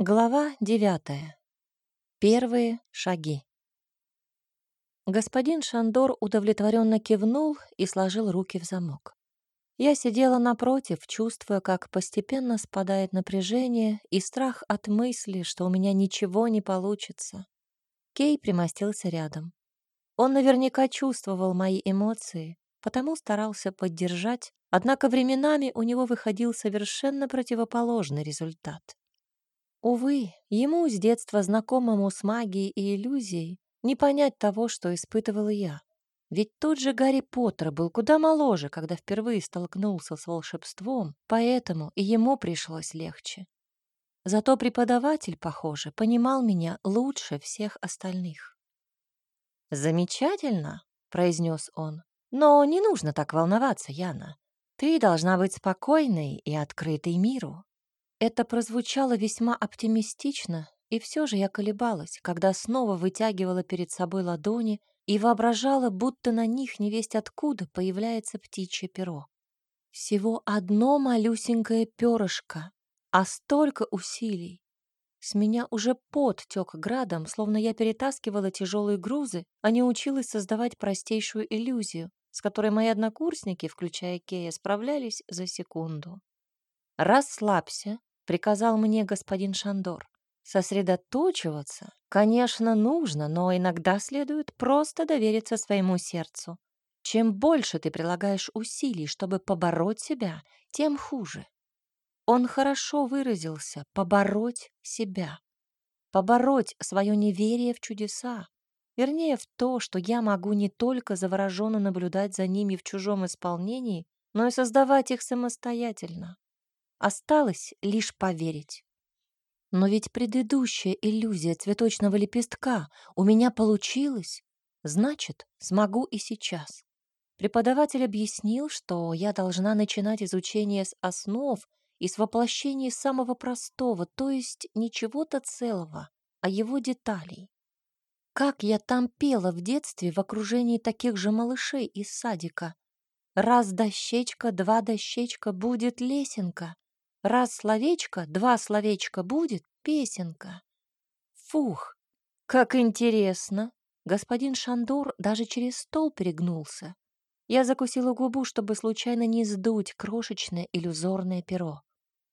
Глава 9. Первые шаги. Господин Шандор удовлетворенно кивнул и сложил руки в замок. Я сидела напротив, чувствуя, как постепенно спадает напряжение и страх от мысли, что у меня ничего не получится. Кей примостился рядом. Он наверняка чувствовал мои эмоции, потому старался поддержать, однако временами у него выходил совершенно противоположный результат. Увы, ему с детства знакомому с магией и иллюзией не понять того, что испытывала я. Ведь тот же Гарри Поттер был куда моложе, когда впервые столкнулся с волшебством, поэтому и ему пришлось легче. Зато преподаватель, похоже, понимал меня лучше всех остальных. «Замечательно», — произнес он, — «но не нужно так волноваться, Яна. Ты должна быть спокойной и открытой миру». Это прозвучало весьма оптимистично, и все же я колебалась, когда снова вытягивала перед собой ладони и воображала, будто на них невесть откуда появляется птичье перо. Всего одно малюсенькое перышко, а столько усилий. С меня уже пот тек градом, словно я перетаскивала тяжелые грузы, а не училась создавать простейшую иллюзию, с которой мои однокурсники, включая Кея, справлялись за секунду. «Расслабься», — приказал мне господин Шандор. «Сосредоточиваться, конечно, нужно, но иногда следует просто довериться своему сердцу. Чем больше ты прилагаешь усилий, чтобы побороть себя, тем хуже». Он хорошо выразился: побороть себя. Побороть свое неверие в чудеса. Вернее, в то, что я могу не только завороженно наблюдать за ними в чужом исполнении, но и создавать их самостоятельно. Осталось лишь поверить. Но ведь предыдущая иллюзия цветочного лепестка у меня получилась, значит, смогу и сейчас. Преподаватель объяснил, что я должна начинать изучение с основ и с воплощения самого простого, то есть не чего-то целого, а его деталей. Как я там пела в детстве в окружении таких же малышей из садика. Раз дощечка, два дощечка, будет лесенка. Раз словечко, два словечка, будет песенка. Фух, как интересно. Господин Шандор даже через стол перегнулся. Я закусила губу, чтобы случайно не сдуть крошечное иллюзорное перо.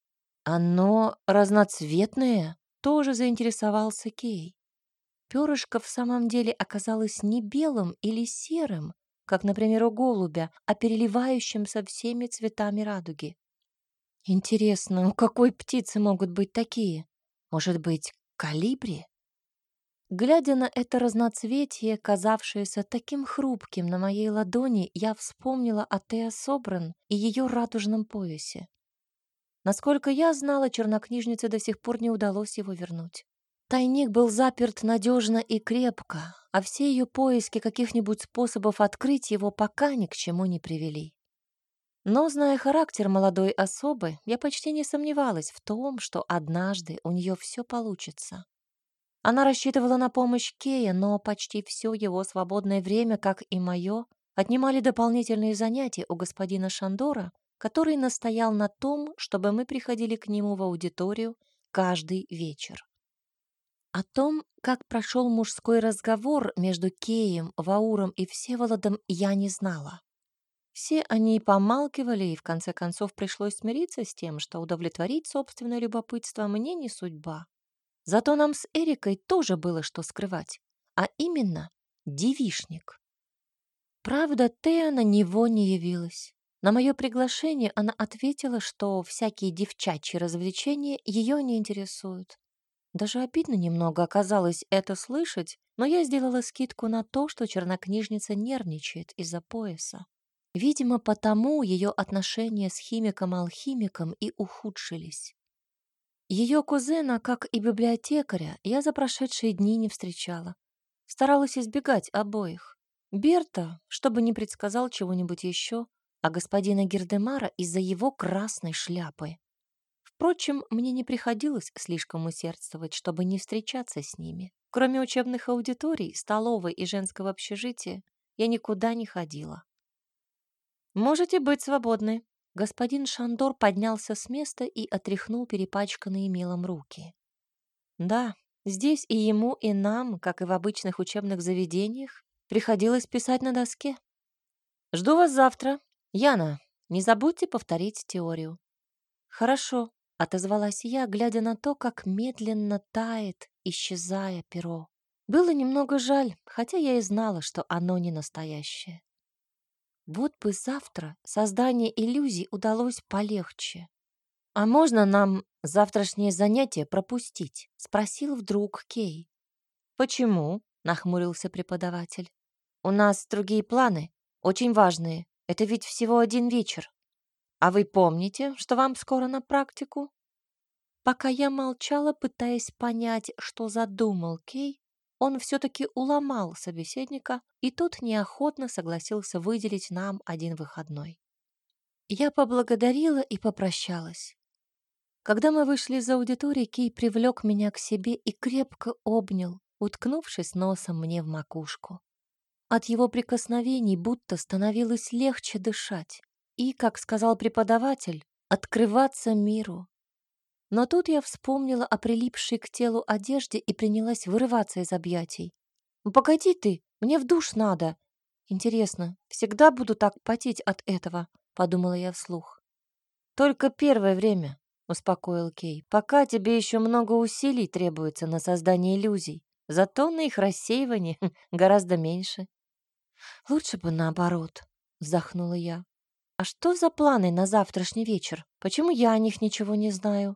Оно разноцветное? Тоже заинтересовался Кей. Перышко в самом деле оказалось не белым или серым, как, например, у голубя, а переливающимся всеми цветами радуги. Интересно, у какой птицы могут быть такие? Может быть, колибри? Глядя на это разноцветие, казавшееся таким хрупким на моей ладони, я вспомнила о Теа Собран и ее радужном поясе. Насколько я знала, чернокнижнице до сих пор не удалось его вернуть. Тайник был заперт надежно и крепко, а все ее поиски каких-нибудь способов открыть его пока ни к чему не привели. Но, зная характер молодой особы, я почти не сомневалась в том, что однажды у нее все получится. Она рассчитывала на помощь Кея, но почти все его свободное время, как и мое, отнимали дополнительные занятия у господина Шандора, который настоял на том, чтобы мы приходили к нему в аудиторию каждый вечер. О том, как прошел мужской разговор между Кеем, Вауром и Всеволодом, я не знала. Все они помалкивали, и в конце концов пришлось смириться с тем, что удовлетворить собственное любопытство мне не судьба. Зато нам с Эрикой тоже было что скрывать, а именно девичник. Правда, Тея на него не явилась. На мое приглашение она ответила, что всякие девчачьи развлечения ее не интересуют. Даже обидно немного оказалось это слышать, но я сделала скидку на то, что чернокнижница нервничает из-за пояса. Видимо, потому ее отношения с химиком-алхимиком и ухудшились. Ее кузена, как и библиотекаря, я за прошедшие дни не встречала. Старалась избегать обоих. Берта, чтобы не предсказал чего-нибудь еще, а господина Гердемара из-за его красной шляпы. Впрочем, мне не приходилось слишком усердствовать, чтобы не встречаться с ними. Кроме учебных аудиторий, столовой и женского общежития, я никуда не ходила. «Можете быть свободны». Господин Шандор поднялся с места и отряхнул перепачканные мелом руки. Да, здесь и ему, и нам, как и в обычных учебных заведениях, приходилось писать на доске. Жду вас завтра. Яна, не забудьте повторить теорию. Хорошо, отозвалась я, глядя на то, как медленно тает, исчезая перо. Было немного жаль, хотя я и знала, что оно не настоящее. Вот бы завтра создание иллюзий удалось полегче. «А можно нам завтрашнее занятие пропустить?» — спросил вдруг Кей. «Почему?» — нахмурился преподаватель. «У нас другие планы, очень важные. Это ведь всего один вечер. А вы помните, что вам скоро на практику?» Пока я молчала, пытаясь понять, что задумал Кей, он все-таки уломал собеседника, и тот неохотно согласился выделить нам один выходной. Я поблагодарила и попрощалась. Когда мы вышли из аудитории, Кей привлек меня к себе и крепко обнял, уткнувшись носом мне в макушку. От его прикосновений будто становилось легче дышать и, как сказал преподаватель, открываться миру. Но тут я вспомнила о прилипшей к телу одежде и принялась вырываться из объятий. «Ну, погоди ты, мне в душ надо!» «Интересно, всегда буду так потеть от этого?» — подумала я вслух. «Только первое время», — успокоил Кей. «Пока тебе еще много усилий требуется на создание иллюзий, зато на их рассеивание гораздо меньше». «Лучше бы наоборот», — вздохнула я. «А что за планы на завтрашний вечер? Почему я о них ничего не знаю?»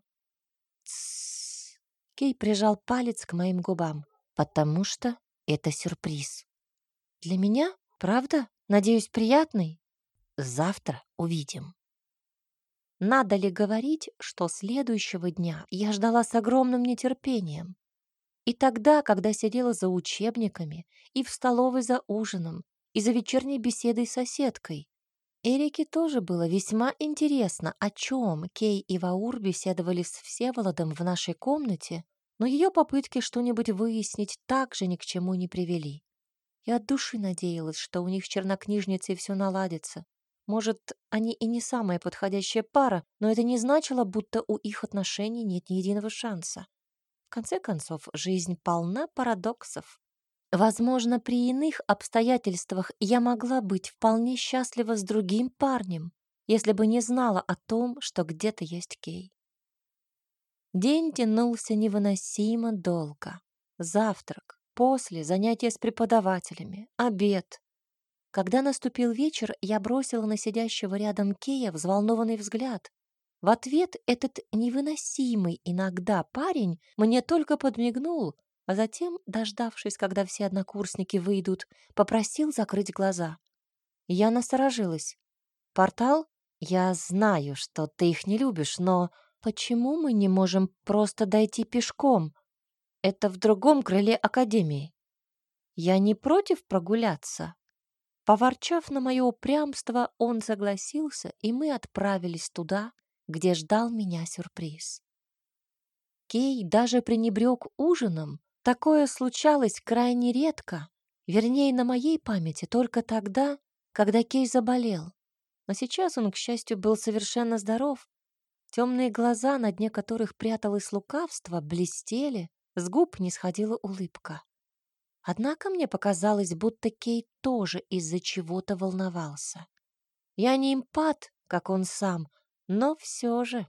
«Тссс!» Кей прижал палец к моим губам. «Потому что это сюрприз». «Для меня? Правда? Надеюсь, приятный? Завтра увидим». Надо ли говорить, что следующего дня я ждала с огромным нетерпением? И тогда, когда сидела за учебниками, и в столовой за ужином, и за вечерней беседой с соседкой, Эрике тоже было весьма интересно, о чем Кей и Ваур беседовали с Всеволодом в нашей комнате, но ее попытки что-нибудь выяснить также ни к чему не привели. Я от души надеялась, что у них с чернокнижницей все наладится. Может, они и не самая подходящая пара, но это не значило, будто у их отношений нет ни единого шанса. В конце концов, жизнь полна парадоксов. Возможно, при иных обстоятельствах я могла быть вполне счастлива с другим парнем, если бы не знала о том, что где-то есть Кей. День тянулся невыносимо долго. Завтрак, после занятия с преподавателями, обед. Когда наступил вечер, я бросила на сидящего рядом Кея взволнованный взгляд. В ответ этот невыносимый иногда парень мне только подмигнул, а затем, дождавшись, когда все однокурсники выйдут, попросил закрыть глаза. Я насторожилась. «Портал? Я знаю, что ты их не любишь, но почему мы не можем просто дойти пешком? Это в другом крыле Академии. Я не против прогуляться». Поворчав на мое упрямство, он согласился, и мы отправились туда, где ждал меня сюрприз. Кей даже пренебрег ужином. Такое случалось крайне редко, вернее, на моей памяти только тогда, когда Кей заболел. Но сейчас он, к счастью, был совершенно здоров. Темные глаза, на дне которых пряталось лукавство, блестели, с губ не сходила улыбка. Однако мне показалось, будто Кей тоже из-за чего-то волновался. Я не эмпат, как он сам, но все же.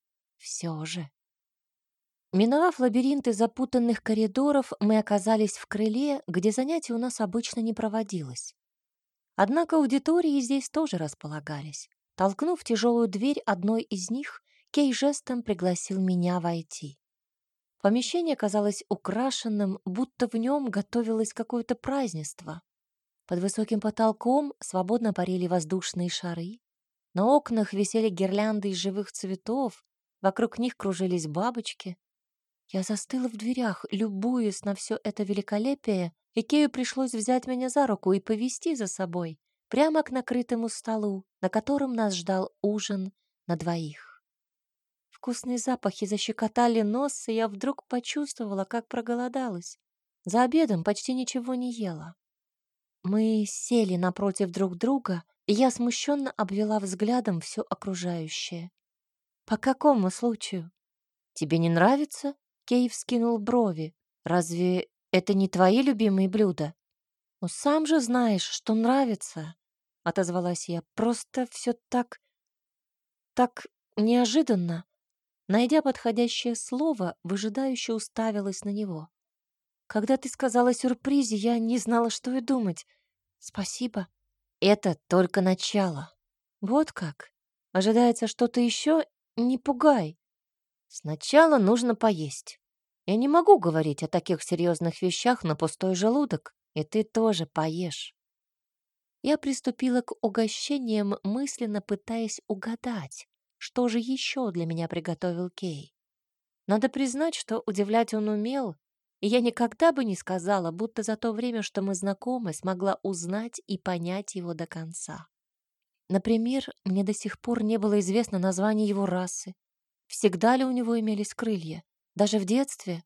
Миновав лабиринты запутанных коридоров, мы оказались в крыле, где занятий у нас обычно не проводилось. Однако аудитории здесь тоже располагались. Толкнув тяжелую дверь одной из них, Кей жестом пригласил меня войти. Помещение казалось украшенным, будто в нем готовилось какое-то празднество. Под высоким потолком свободно парили воздушные шары. На окнах висели гирлянды из живых цветов, вокруг них кружились бабочки. Я застыла в дверях, любуясь на все это великолепие, и Кею пришлось взять меня за руку и повести за собой прямо к накрытому столу, на котором нас ждал ужин на двоих. Вкусные запахи защекотали нос, и я вдруг почувствовала, как проголодалась. За обедом почти ничего не ела. Мы сели напротив друг друга, и я смущенно обвела взглядом все окружающее. «По какому случаю? Тебе не нравится?» Кей вскинул брови. «Разве это не твои любимые блюда?» «Ну, сам же знаешь, что нравится», — отозвалась я. «Просто все так неожиданно». Найдя подходящее слово, выжидающе уставилась на него. «Когда ты сказала о сюрпризе, я не знала, что и думать. Спасибо. Это только начало. Вот как. Ожидается что-то еще? Не пугай. Сначала нужно поесть. Я не могу говорить о таких серьезных вещах на пустой желудок, и ты тоже поешь». Я приступила к угощениям, мысленно пытаясь угадать, что же еще для меня приготовил Кей. Надо признать, что удивлять он умел, и я никогда бы не сказала, будто за то время, что мы знакомы, смогла узнать и понять его до конца. Например, мне до сих пор не было известно название его расы. Всегда ли у него имелись крылья? Даже в детстве?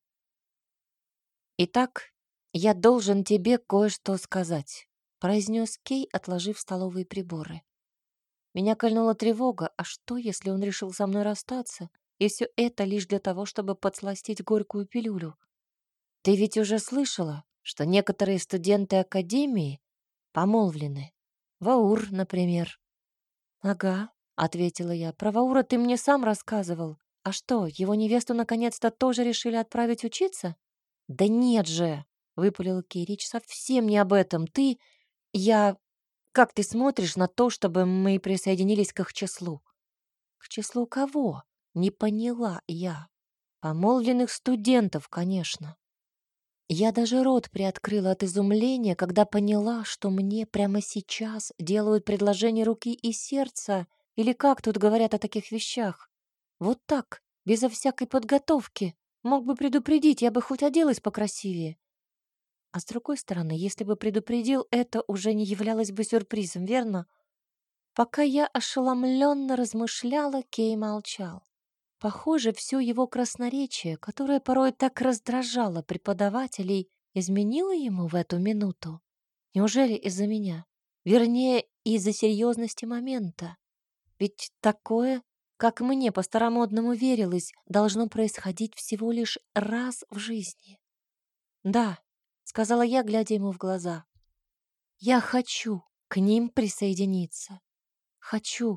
«Итак, я должен тебе кое-что сказать», — произнес Кей, отложив столовые приборы. Меня кольнула тревога, а что, если он решил со мной расстаться? И все это лишь для того, чтобы подсластить горькую пилюлю. Ты ведь уже слышала, что некоторые студенты академии помолвлены. Ваур, например. «Ага», — ответила я. «Про Ваура ты мне сам рассказывал. А что, его невесту наконец-то тоже решили отправить учиться?» «Да нет же!» — выпалил Кей. «Речь совсем не об этом. Я... Как ты смотришь на то, чтобы мы присоединились к их числу?» «К числу кого?» — не поняла я. «Помолвленных студентов, конечно». Я даже рот приоткрыла от изумления, когда поняла, что мне прямо сейчас делают предложение руки и сердца, или как тут говорят о таких вещах. Вот так, безо всякой подготовки. Мог бы предупредить, я бы хоть оделась покрасивее. А с другой стороны, если бы предупредил, это уже не являлось бы сюрпризом, верно? Пока я ошеломленно размышляла, Кей молчал. Похоже, все его красноречие, которое порой так раздражало преподавателей, изменило ему в эту минуту. Неужели из-за меня? Вернее, из-за серьезности момента. Ведь такое, как мне по-старомодному верилось, должно происходить всего лишь раз в жизни. «Да», — сказала я, глядя ему в глаза, — «я хочу к ним присоединиться. Хочу,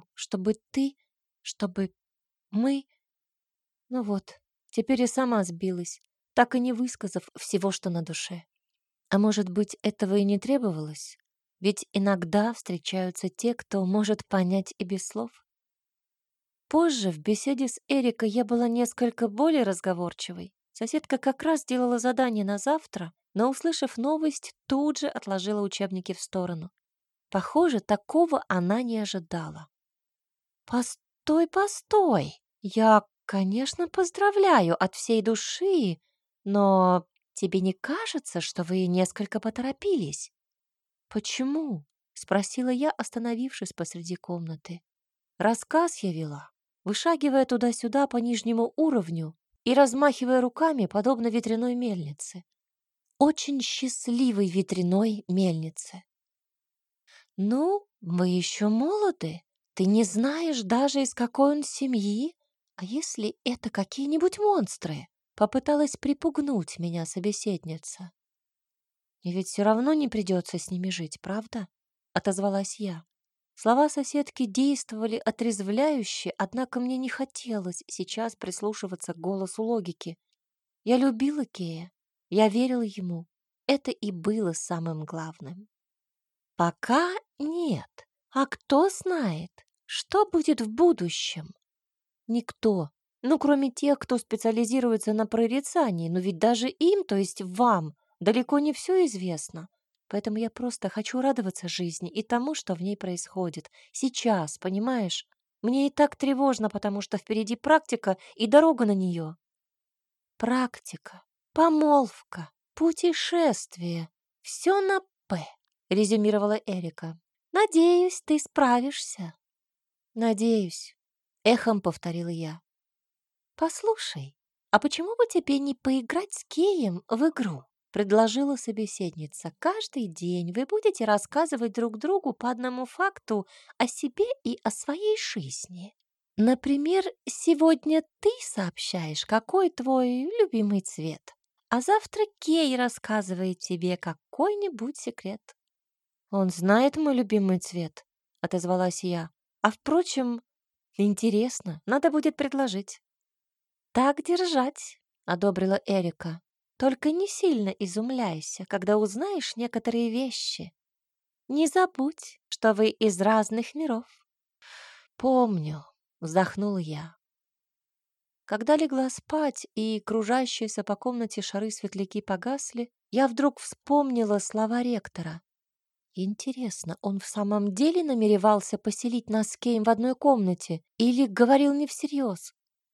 чтобы мы...» Ну вот, теперь и сама сбилась, так и не высказав всего, что на душе. А может быть, этого и не требовалось? Ведь иногда встречаются те, кто может понять и без слов. Позже в беседе с Эрикой я была несколько более разговорчивой. Соседка как раз делала задание на завтра, но, услышав новость, тут же отложила учебники в сторону. Похоже, такого она не ожидала. «Постой, постой! Я, конечно, поздравляю от всей души, но тебе не кажется, что вы несколько поторопились?» «Почему?» — спросила я, остановившись посреди комнаты. Рассказ я вела, вышагивая туда-сюда по нижнему уровню и размахивая руками, подобно ветряной мельнице. Очень счастливой ветряной мельнице. «Ну, вы еще молоды. Ты не знаешь даже, из какой он семьи. А если это какие-нибудь монстры?» Попыталась припугнуть меня собеседница. «И ведь все равно не придется с ними жить, правда?» Отозвалась я. Слова соседки действовали отрезвляюще, однако мне не хотелось сейчас прислушиваться к голосу логики. Я любила Кея, я верила ему. Это и было самым главным. Пока нет. А кто знает, что будет в будущем? Никто. Ну, кроме тех, кто специализируется на прорицании. Но ведь даже им, то есть вам, далеко не все известно. Поэтому я просто хочу радоваться жизни и тому, что в ней происходит. Сейчас, понимаешь? Мне и так тревожно, потому что впереди практика и дорога на нее. Практика, помолвка, путешествие. Все на «П», резюмировала Эрика. «Надеюсь, ты справишься». «Надеюсь», — эхом повторила я. «Послушай, а почему бы тебе не поиграть с Кеем в игру?» — предложила собеседница. «Каждый день вы будете рассказывать друг другу по одному факту о себе и о своей жизни. Например, сегодня ты сообщаешь, какой твой любимый цвет, а завтра Кей рассказывает тебе какой-нибудь секрет. Он знает мой любимый цвет, отозвалась я. А впрочем, интересно, надо будет предложить. Так держать, одобрила Эрика. Только не сильно изумляйся, когда узнаешь некоторые вещи. Не забудь, что вы из разных миров. Помню, вздохнула я. Когда легла спать и кружащиеся по комнате шары светляки погасли, я вдруг вспомнила слова ректора. Интересно, он в самом деле намеревался поселить нас с Кейм в одной комнате или говорил не всерьез?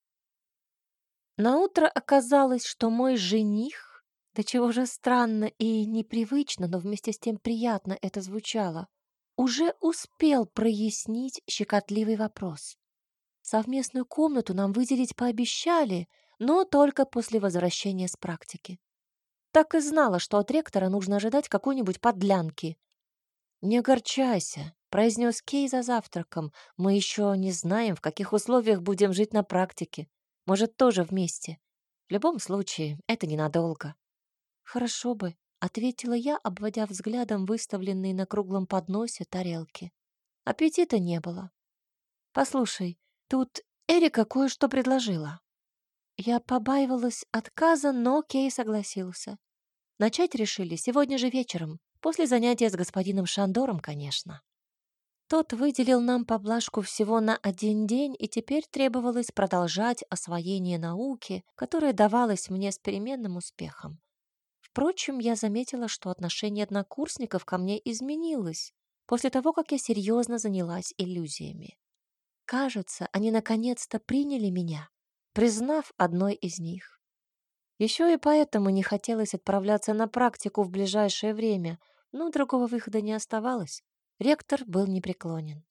Наутро оказалось, что мой жених, до чего же странно и непривычно, но вместе с тем приятно это звучало, уже успел прояснить щекотливый вопрос. Совместную комнату нам выделить пообещали, но только после возвращения с практики. Так и знала, что от ректора нужно ожидать какой-нибудь подлянки. «Не огорчайся», — произнес Кей за завтраком. «Мы еще не знаем, в каких условиях будем жить на практике. Может, тоже вместе. В любом случае, это ненадолго». «Хорошо бы», — ответила я, обводя взглядом выставленные на круглом подносе тарелки. Аппетита не было. «Послушай, тут Эрика кое-что предложила». Я побаивалась отказа, но Кей согласился. Начать решили сегодня же вечером, после занятия с господином Шандором, конечно. Тот выделил нам поблажку всего на 1 день, и теперь требовалось продолжать освоение науки, которая давалась мне с переменным успехом. Впрочем, я заметила, что отношение однокурсников ко мне изменилось после того, как я серьезно занялась иллюзиями. Кажется, они наконец-то приняли меня, признав одной из них. Еще и поэтому не хотелось отправляться на практику в ближайшее время, но другого выхода не оставалось. Ректор был непреклонен.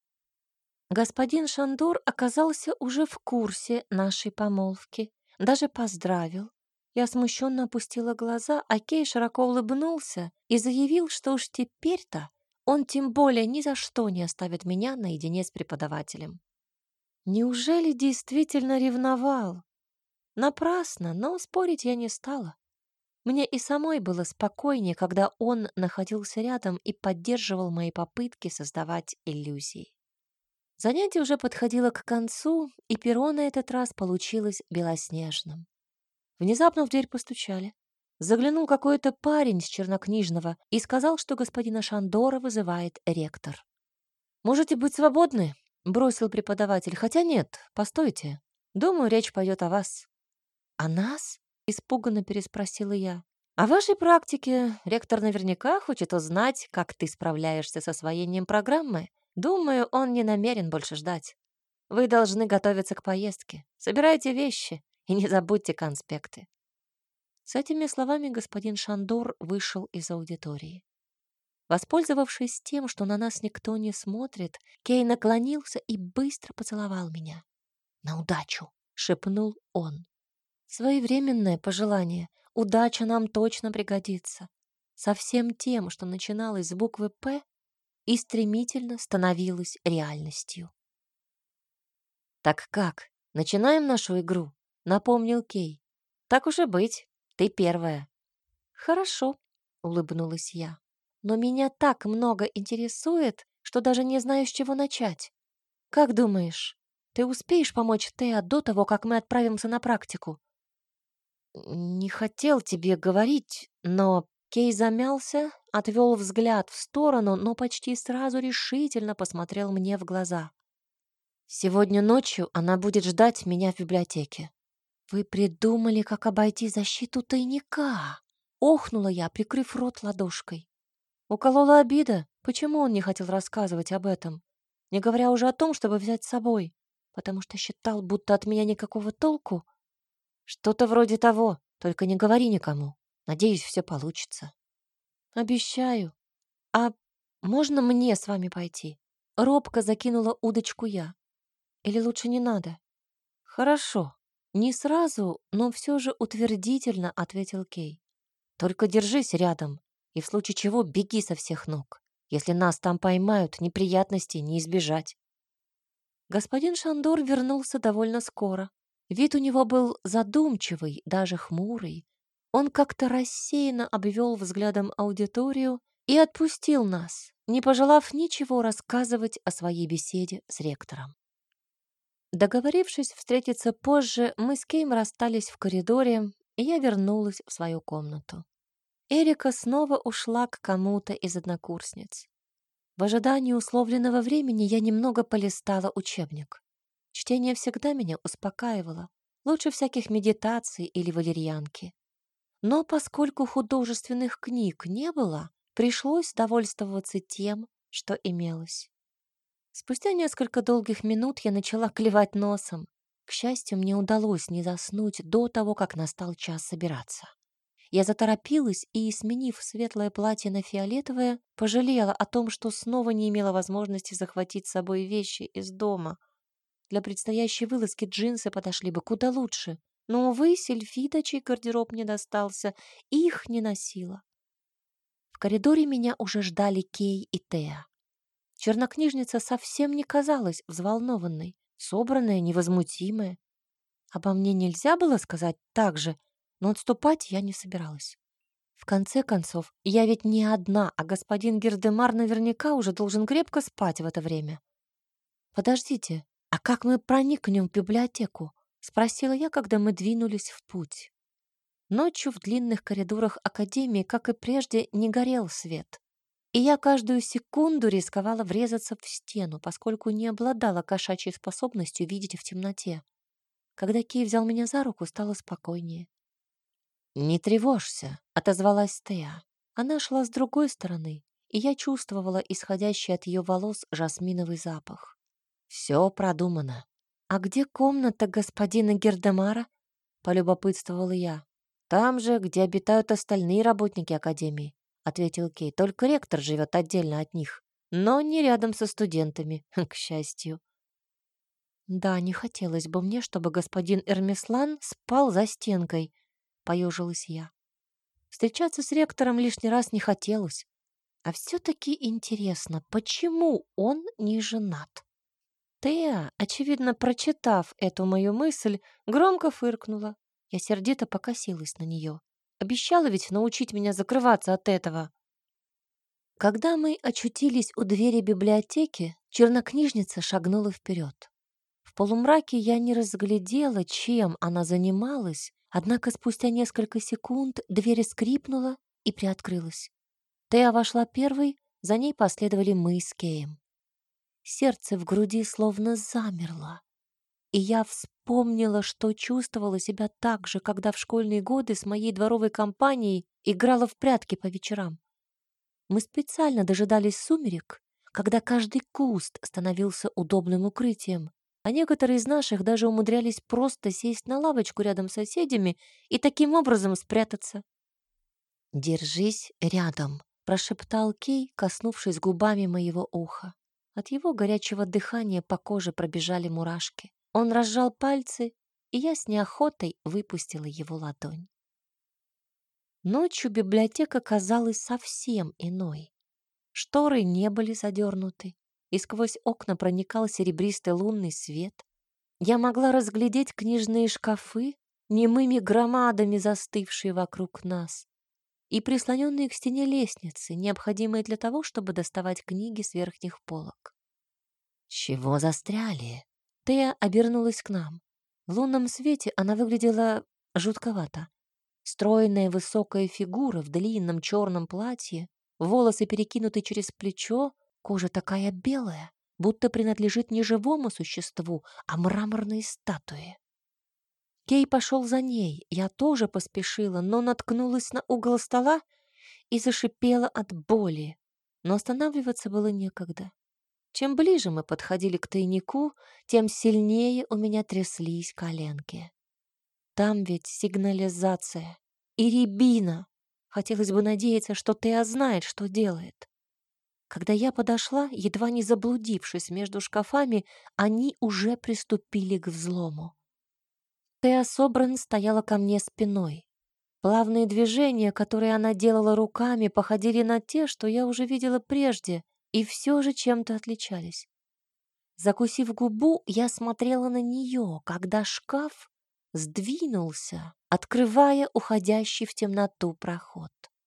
Господин Шандор оказался уже в курсе нашей помолвки, даже поздравил. Я смущенно опустила глаза, а Кей широко улыбнулся и заявил, что уж теперь-то он тем более ни за что не оставит меня наедине с преподавателем. Неужели действительно ревновал? Напрасно, но спорить я не стала. Мне и самой было спокойнее, когда он находился рядом и поддерживал мои попытки создавать иллюзии. Занятие уже подходило к концу, и перо на этот раз получилось белоснежным. Внезапно в дверь постучали. Заглянул какой-то парень с чернокнижного и сказал, что господина Шандора вызывает ректор. «Можете быть свободны?» — бросил преподаватель. «Хотя нет, постойте. Думаю, речь пойдет о вас». «О нас?» — испуганно переспросила я. «О вашей практике ректор наверняка хочет узнать, как ты справляешься с освоением программы. Думаю, он не намерен больше ждать. Вы должны готовиться к поездке. Собирайте вещи и не забудьте конспекты». С этими словами господин Шандор вышел из аудитории. Воспользовавшись тем, что на нас никто не смотрит, Кей наклонился и быстро поцеловал меня. «На удачу!» — шепнул он. Своевременное пожелание. Удача нам точно пригодится. Со всем тем, что начиналось с буквы «П» и стремительно становилось реальностью. «Так как, начинаем нашу игру?» — напомнил Кей. «Так уж и быть, ты первая». «Хорошо», — улыбнулась я. «Но меня так много интересует, что даже не знаю, с чего начать. Как думаешь, ты успеешь помочь Теа до того, как мы отправимся на практику?» «Не хотел тебе говорить, но...» Кей замялся, отвел взгляд в сторону, но почти сразу решительно посмотрел мне в глаза. «Сегодня ночью она будет ждать меня в библиотеке». «Вы придумали, как обойти защиту тайника?» Охнула я, прикрыв рот ладошкой. Уколола обида, почему он не хотел рассказывать об этом, не говоря уже о том, чтобы взять с собой, потому что считал, будто от меня никакого толку. «Что-то вроде того, только не говори никому. Надеюсь, все получится». «Обещаю. А можно мне с вами пойти?» Робко закинула удочку я. «Или лучше не надо?» «Хорошо». Не сразу, но все же утвердительно ответил Кей. «Только держись рядом и в случае чего беги со всех ног. Если нас там поймают, неприятностей не избежать». Господин Шандор вернулся довольно скоро. Вид у него был задумчивый, даже хмурый. Он как-то рассеянно обвел взглядом аудиторию и отпустил нас, не пожелав ничего рассказывать о своей беседе с ректором. Договорившись встретиться позже, мы с Кейм расстались в коридоре, и я вернулась в свою комнату. Эрика снова ушла к кому-то из однокурсниц. В ожидании условленного времени я немного полистала учебник. Чтение всегда меня успокаивало, лучше всяких медитаций или валерьянки. Но поскольку художественных книг не было, пришлось довольствоваться тем, что имелось. Спустя несколько долгих минут я начала клевать носом. К счастью, мне удалось не заснуть до того, как настал час собираться. Я заторопилась и, сменив светлое платье на фиолетовое, пожалела о том, что снова не имела возможности захватить с собой вещи из дома. Для предстоящей вылазки джинсы подошли бы куда лучше, но, увы, Сильфида, чей гардероб мне достался, их не носила. В коридоре меня уже ждали Кей и Теа. Чернокнижница совсем не казалась взволнованной, собранная, невозмутимая. Обо мне нельзя было сказать так же, но отступать я не собиралась. В конце концов, я ведь не одна, а господин Гердемар наверняка уже должен крепко спать в это время. «Подождите, а как мы проникнем в библиотеку?» — спросила я, когда мы двинулись в путь. Ночью в длинных коридорах академии, как и прежде, не горел свет. И я каждую секунду рисковала врезаться в стену, поскольку не обладала кошачьей способностью видеть в темноте. Когда Кей взял меня за руку, стало спокойнее. «Не тревожься», — отозвалась Теа. Она шла с другой стороны, и я чувствовала исходящий от ее волос жасминовый запах. «Все продумано». «А где комната господина Гердемара?» — полюбопытствовала я. «Там же, где обитают остальные работники академии», — ответил Кей. «Только ректор живет отдельно от них, но не рядом со студентами, к счастью». «Да, не хотелось бы мне, чтобы господин Эрмислан спал за стенкой», — поежилась я. Встречаться с ректором лишний раз не хотелось. А все-таки интересно, почему он не женат? Теа, очевидно, прочитав эту мою мысль, громко фыркнула. Я сердито покосилась на нее. Обещала ведь научить меня закрываться от этого. Когда мы очутились у двери библиотеки, чернокнижница шагнула вперед. В полумраке я не разглядела, чем она занималась, однако спустя несколько секунд дверь скрипнула и приоткрылась. Теа вошла первой, за ней последовали мы с Кеем. Сердце в груди словно замерло, и я вспомнила, что чувствовала себя так же, когда в школьные годы с моей дворовой компанией играла в прятки по вечерам. Мы специально дожидались сумерек, когда каждый куст становился удобным укрытием, а некоторые из наших даже умудрялись просто сесть на лавочку рядом с соседями и таким образом спрятаться. «Держись рядом», — прошептал Кей, коснувшись губами моего уха. От его горячего дыхания по коже пробежали мурашки. Он разжал пальцы, и я с неохотой выпустила его ладонь. Ночью библиотека казалась совсем иной. Шторы не были задернуты, и сквозь окна проникал серебристый лунный свет. Я могла разглядеть книжные шкафы, немыми громадами застывшие вокруг нас, и прислоненные к стене лестницы, необходимые для того, чтобы доставать книги с верхних полок. «Чего застряли?» Тея обернулась к нам. В лунном свете она выглядела жутковато. Стройная высокая фигура в длинном черном платье, волосы перекинуты через плечо, кожа такая белая, будто принадлежит не живому существу, а мраморной статуе. Кей пошел за ней, я тоже поспешила, но наткнулась на угол стола и зашипела от боли, но останавливаться было некогда. Чем ближе мы подходили к тайнику, тем сильнее у меня тряслись коленки. Там ведь сигнализация и рябина. Хотелось бы надеяться, что Теа знает, что делает. Когда я подошла, едва не заблудившись между шкафами, они уже приступили к взлому. Теа Собран стояла ко мне спиной. Плавные движения, которые она делала руками, походили на те, что я уже видела прежде, и все же чем-то отличались. Закусив губу, я смотрела на нее, когда шкаф сдвинулся, открывая уходящий в темноту проход.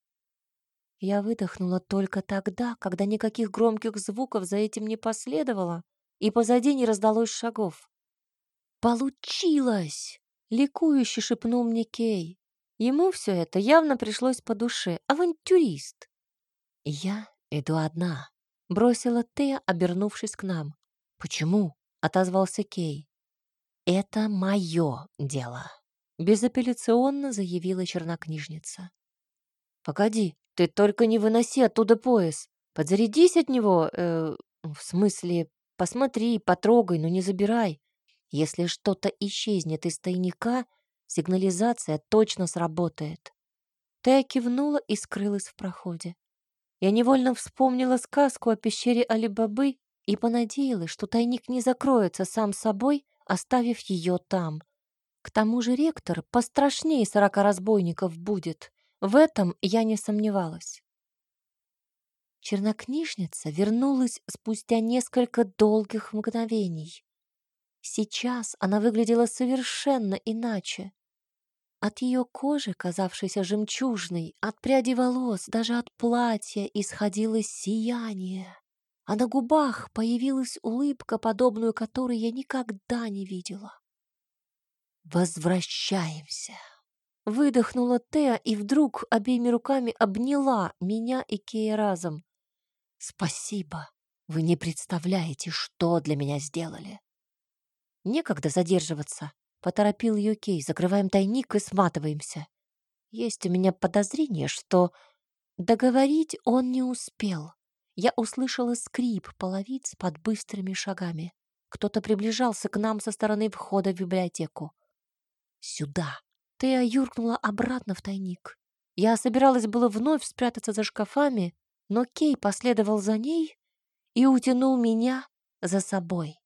Я выдохнула только тогда, когда никаких громких звуков за этим не последовало, и позади не раздалось шагов. «Получилось!» — ликующе шепнул мне Кей. Ему все это явно пришлось по душе. Авантюрист. «Я иду одна», — бросила Тея, обернувшись к нам. «Почему?» — отозвался Кей. «Это мое дело», — безапелляционно заявила чернокнижница. «Погоди, ты только не выноси оттуда пояс. Подзарядись от него, в смысле, посмотри, потрогай, но не забирай. Если что-то исчезнет из тайника, сигнализация точно сработает». Тея кивнула и скрылась в проходе. Я невольно вспомнила сказку о пещере Али-Бабы и понадеялась, что тайник не закроется сам собой, оставив ее там. К тому же ректор пострашнее 40 разбойников будет. В этом я не сомневалась. Чернокнижница вернулась спустя несколько долгих мгновений. Сейчас она выглядела совершенно иначе. От ее кожи, казавшейся жемчужной, от пряди волос, даже от платья исходило сияние. А на губах появилась улыбка, подобную которой я никогда не видела. «Возвращаемся!» Выдохнула Теа и вдруг обеими руками обняла меня и Кея разом. «Спасибо! Вы не представляете, что для меня сделали!» «Некогда задерживаться!» — поторопил ее Кей. «Закрываем тайник и сматываемся!» Есть у меня подозрение, что договорить он не успел. Я услышала скрип половиц под быстрыми шагами. Кто-то приближался к нам со стороны входа в библиотеку. «Сюда!» Тея юркнула обратно в тайник. Я собиралась было вновь спрятаться за шкафами, но Кей последовал за ней и утянул меня за собой.